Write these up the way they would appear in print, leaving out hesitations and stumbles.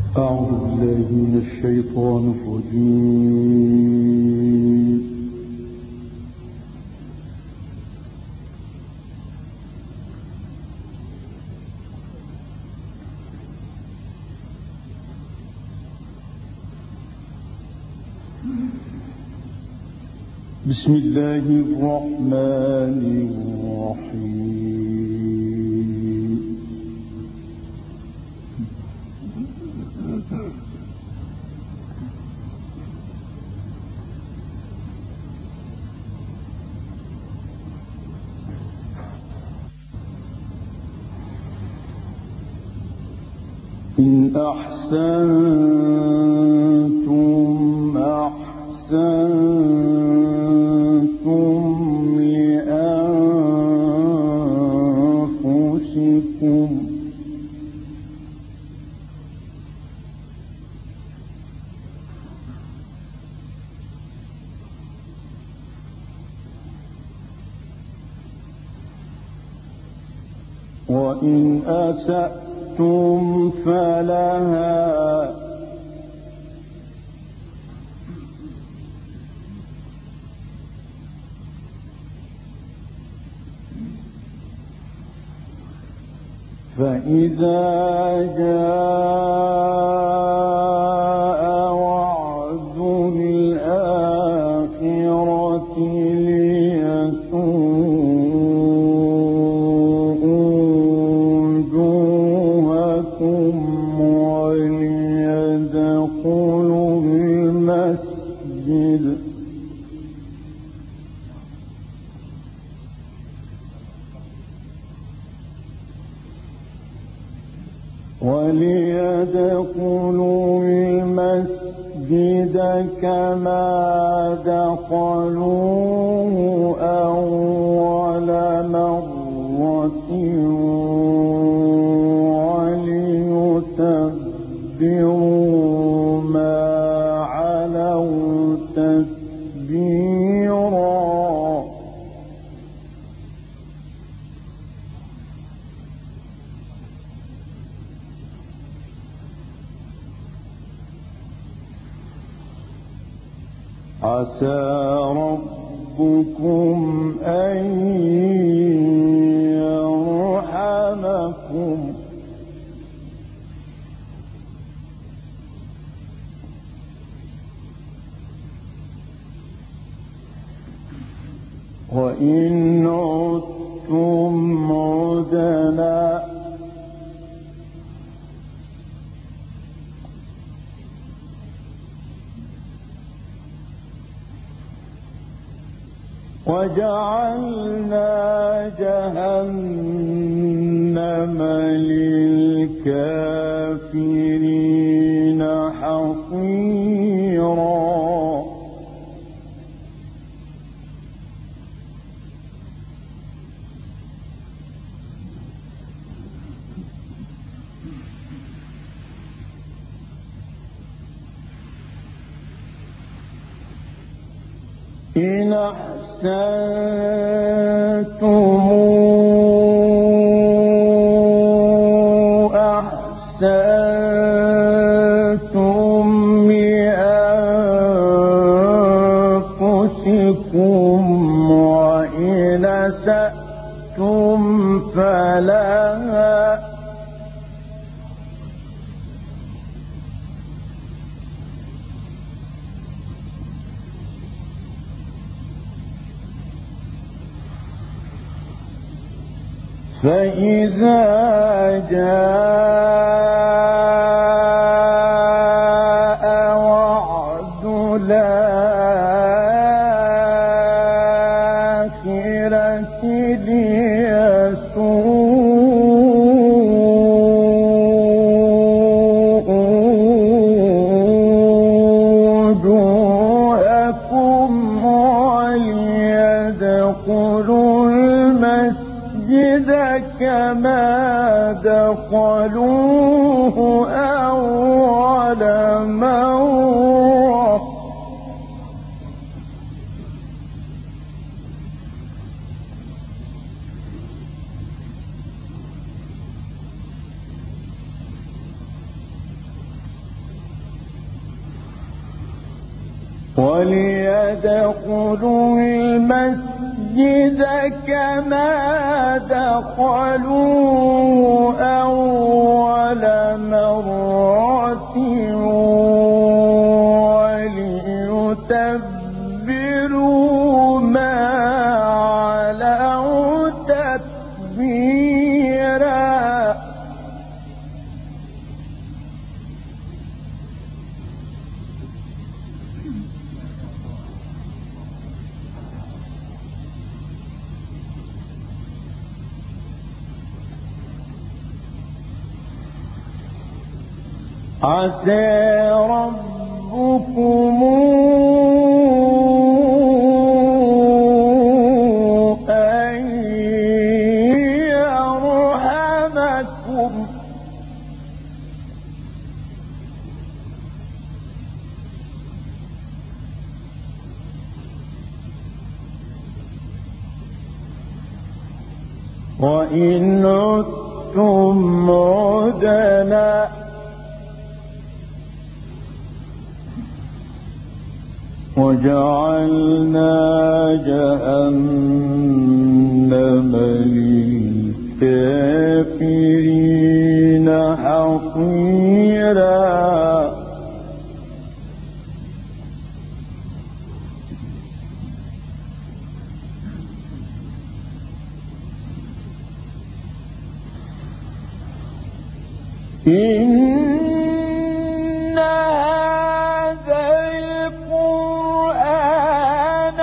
أعوذ بالله من الشيطان الرجيم. بسم الله الرحمن الرحيم. إن أحسنتم أحسنتم لأنفسكم وإن أسأتم فلها فإذا جاء وعد الآخرة ليسوءوا وجوهكم وليدخلوا المسجد كما دخلوه أول مرة وليتبروا ما علوا تتبيرا. عسى ربكم أن يرحمكم وإن عدتم عدنا وجعلنا جهنم للكافرين حصيرا. إن أحسنتم أحسنتم لأنفسكم وإن أسأتم فلها فإذا جاء وعد الآخرة ليسوءوا وجوهكم وليدخلوا المسجد كما دخلوا وليدخلوا المسجد كما دخلوه أول مرة وليتبروا ما علوا تتبيرا. عسى ربكم أن يرحمكم وإن عدتم عدنا وجعلنا جهنم للكافرين حصيرا. إن هذا القرآن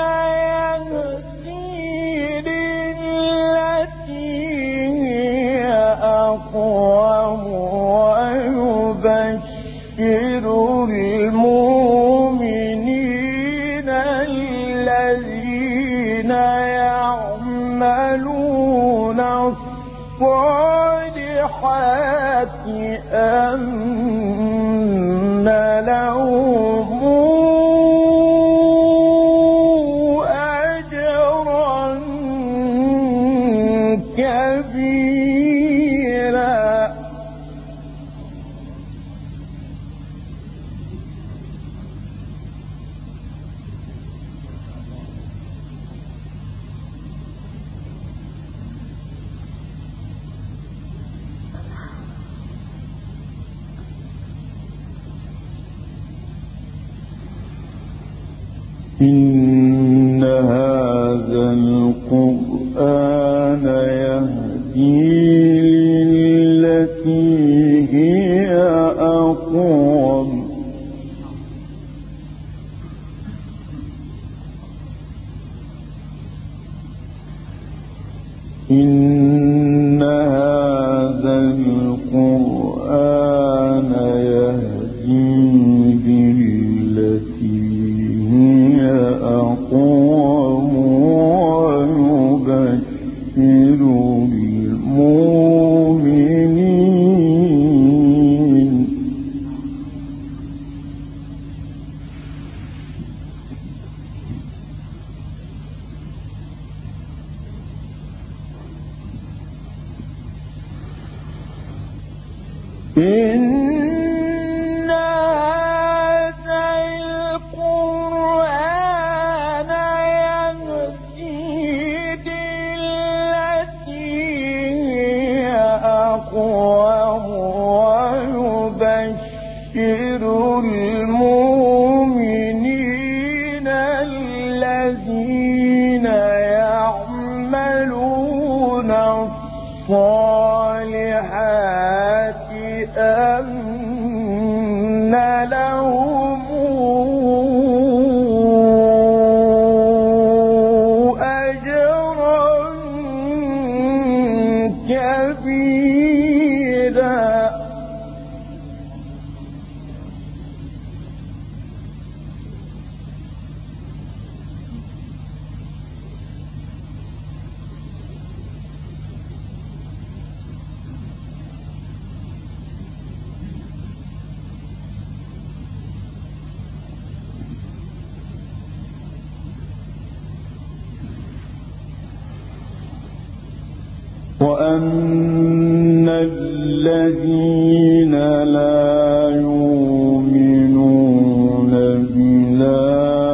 يهدي للتي هي أقوم ويبشر المؤمنين الذين يعملون الصالحات أن لهم أجرا كبيرا. إن هذا القرآن يهدي للتي هي أقوم إن هذا القرآن يهدي للتي أقوم ويبشر المؤمنين إن هذا القرآن يهدي للتي هي أقوم ويبشر المؤمنين الذين يعملون الصالحات أن لهم أجرا كبيرا. وأن الذين لا يؤمنون بالآخرة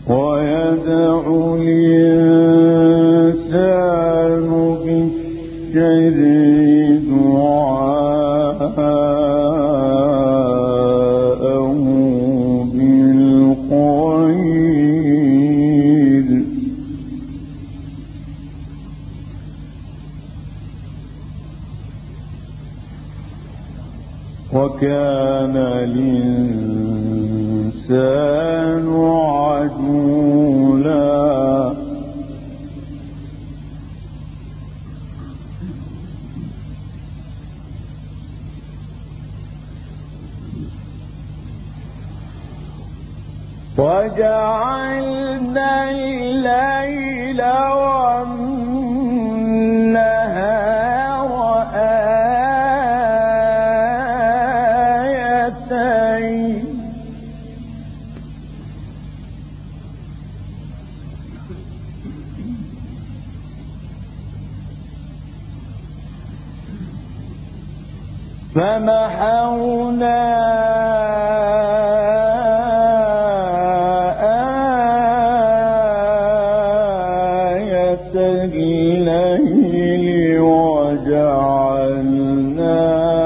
ويدعو الإنسان بالشر دعاءه بالخير وكان الإنسان عجولا وجعلنا الليل والنهار آيتين فمحونا الليل وجعلنا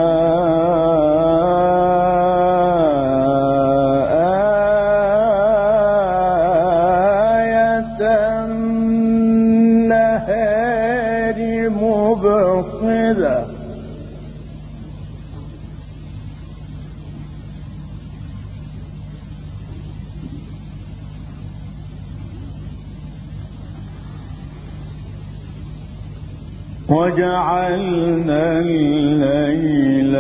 آية النهار مبصرة وجعلنا الليل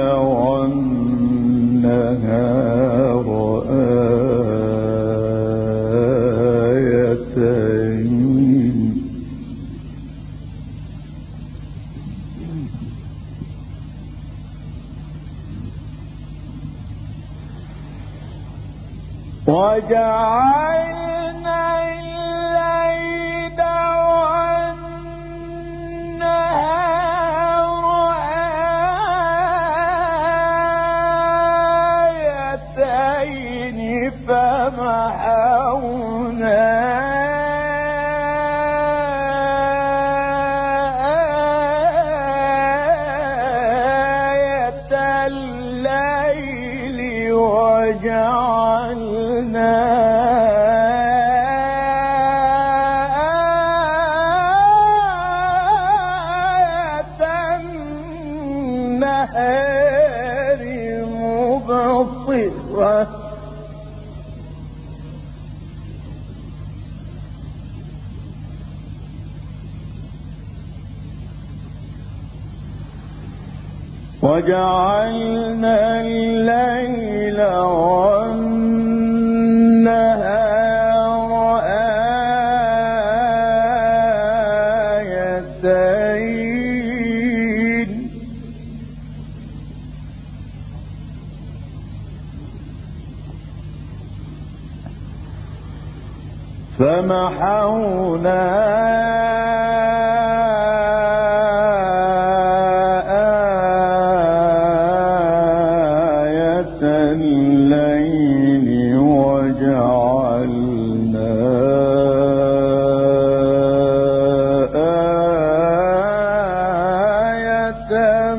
والنهار آيتين وجعلنا الليل والنهار آيتين فمحونا آية الليل وجعلنا آية النهار مبصرة وجعلنا الليل والنهار آيتين فمحونا آية الليل وجعلنا آية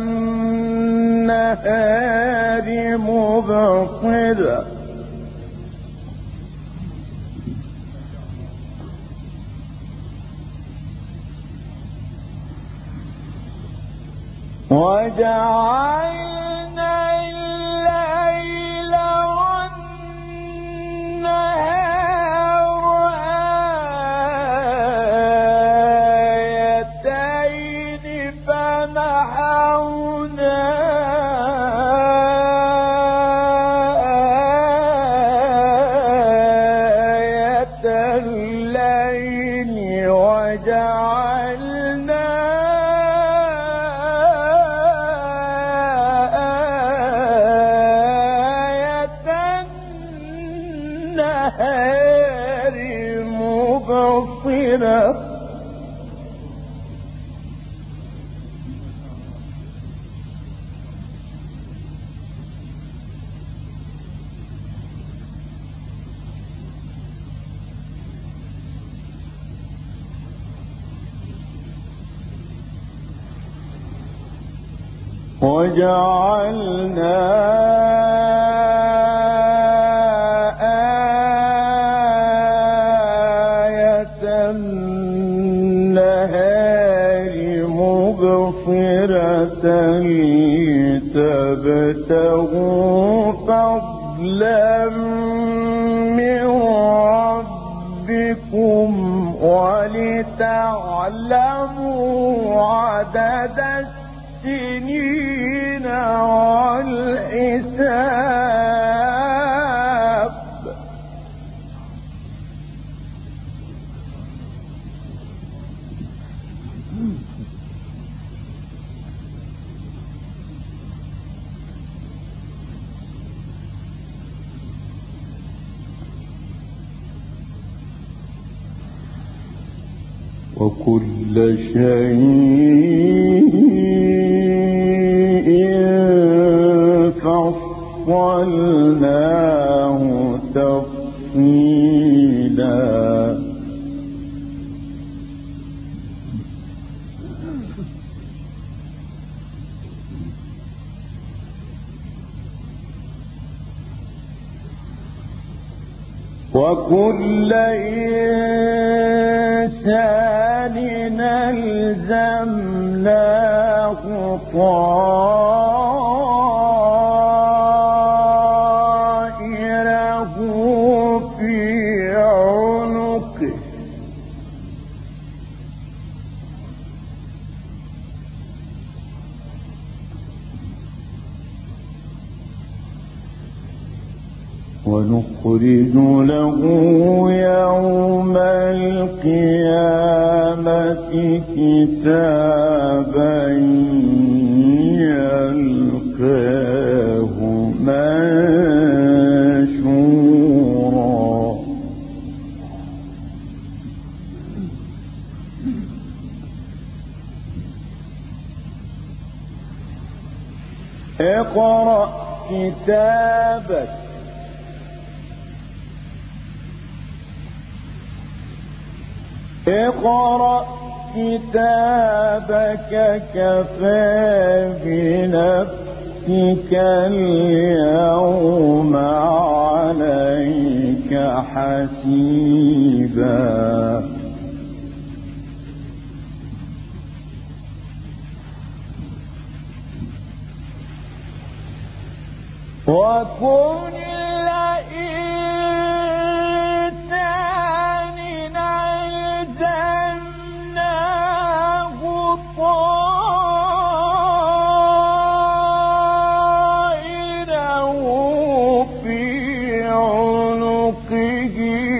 النهار مبصرة وجعلنا الليل والنهار آيتين فمحونا آية الليل وجعلنا النهار مبصرة وجعلنا آية النهار مبصرة لتبتغوا فضلا من ربكم ولتعلموا عدد السنين والحساب. وكل شيء فصلناه تفصيلا. وكل إنسان ألزمناه طائره في عنقه ونخرج له يوم القيامة كتابا يلقاه منشورا. اقرأ كتابك اقرأ كتابك كفى بنفسك اليوم عليك حسيبا. وكل إنسان ألزمناه طائره في عنقه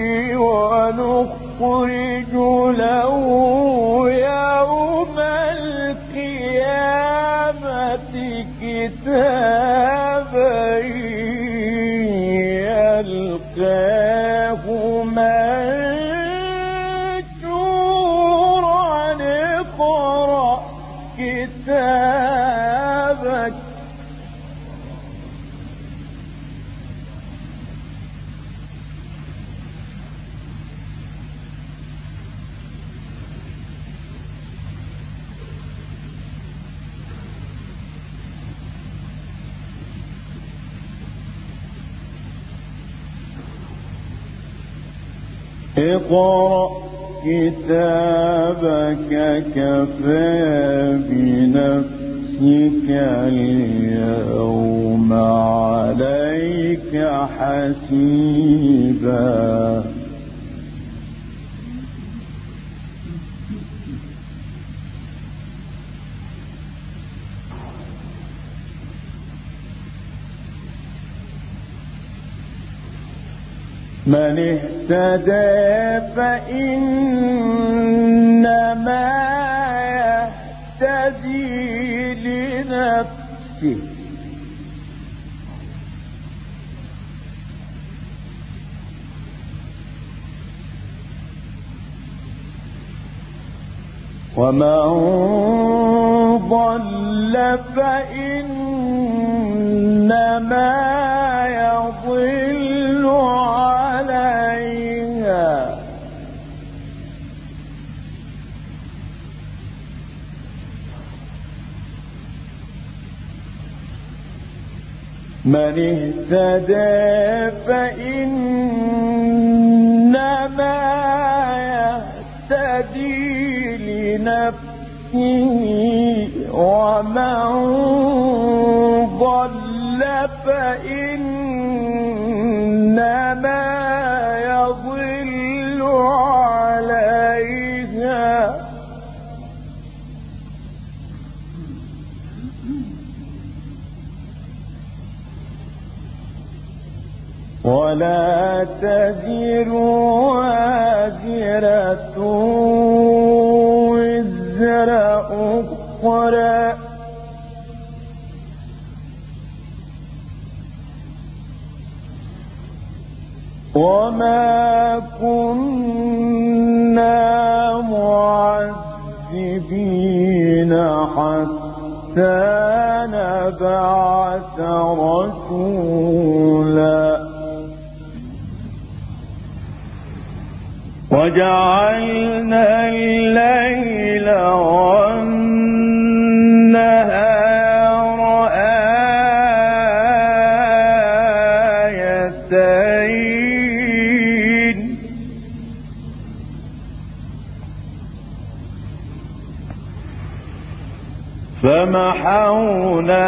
ونخرج له يوم القيامة كتابا يلقاه منشورا. اقرأ كتابك اقرأ كتابك كفى بنفسك اليوم عليك حسيبا. من اهتدى فإنما يهتدي لنفسه ومن ضل فإنما يضل عليها من اهتدى فإنما يهتدي لنفسه ومن ضل فإنما يضل عليها ولا تزر وازرة وزر أخرى وما كنا معذبين حتى نبعث رسولا وجعلنا الليل والنهار آيتين فمحونا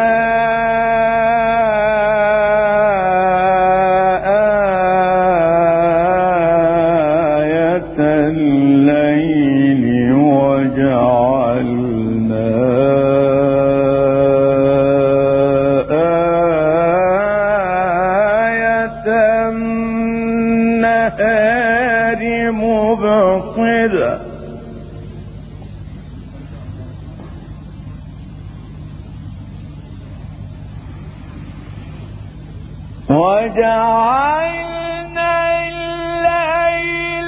وجعلنا الليل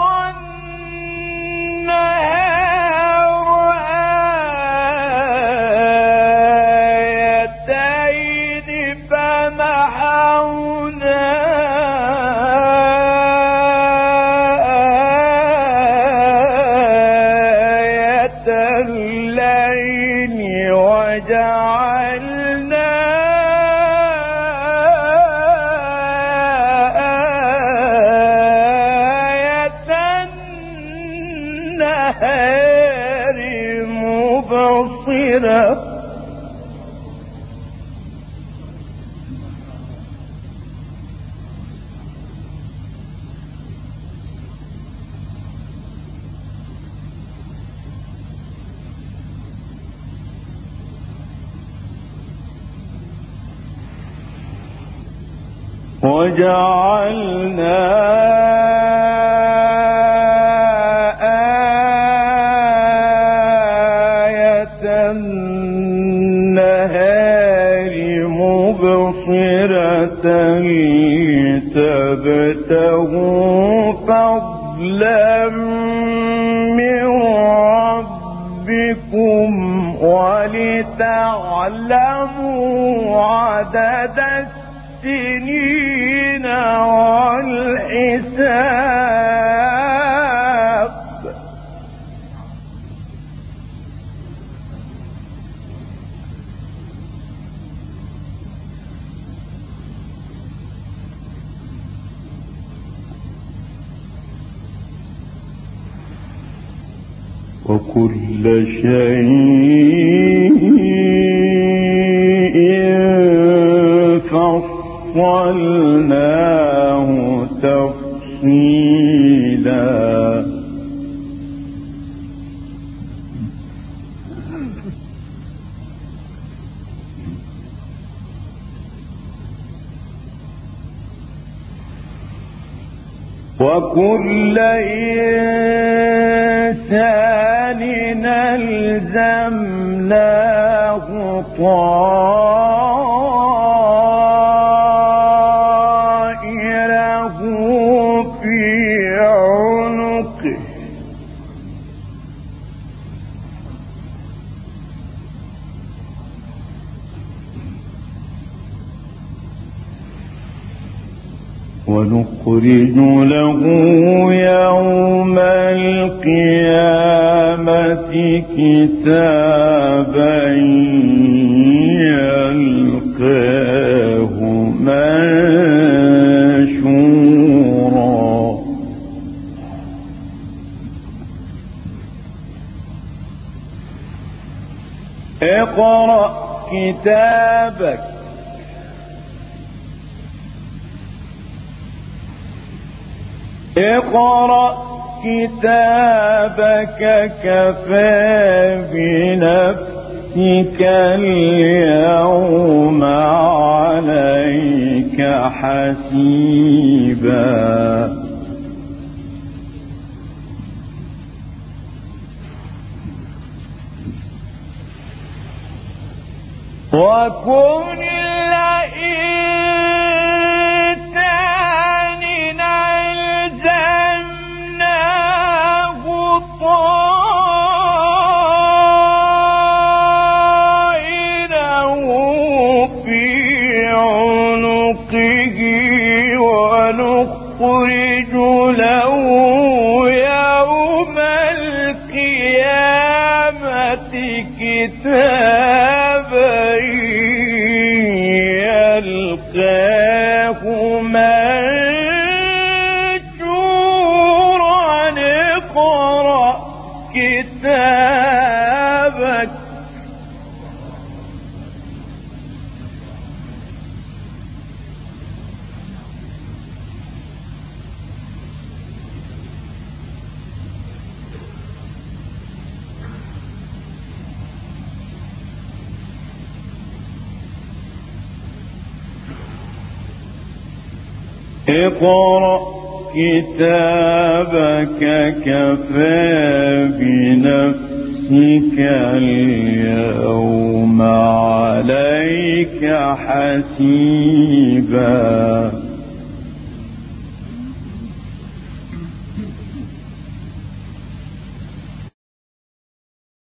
والنهار آيتين فمحونا آية الليل وجعلنا وجعلنا آية النهار مبصرة لتبتغوا فضلا من ربكم ولتعلموا عدد السنين والحساب وكل شيء فصلناه تفصيلا وكل إنسان ألزمناه طائره في عنقه ونخرج له يوم القيامة كتابا يلقاه اقرأ كتابك اقرأ كتابك كفى بنفسك اليوم عليك حسيبا وكن الإنسان ألزمناه طائره في عنقه ونخرج له يوم القيامة كتابا يلقاه منشورا اقرأ كتابك اقرأ كتابك كفى بنفسك اليوم عليك حسيبا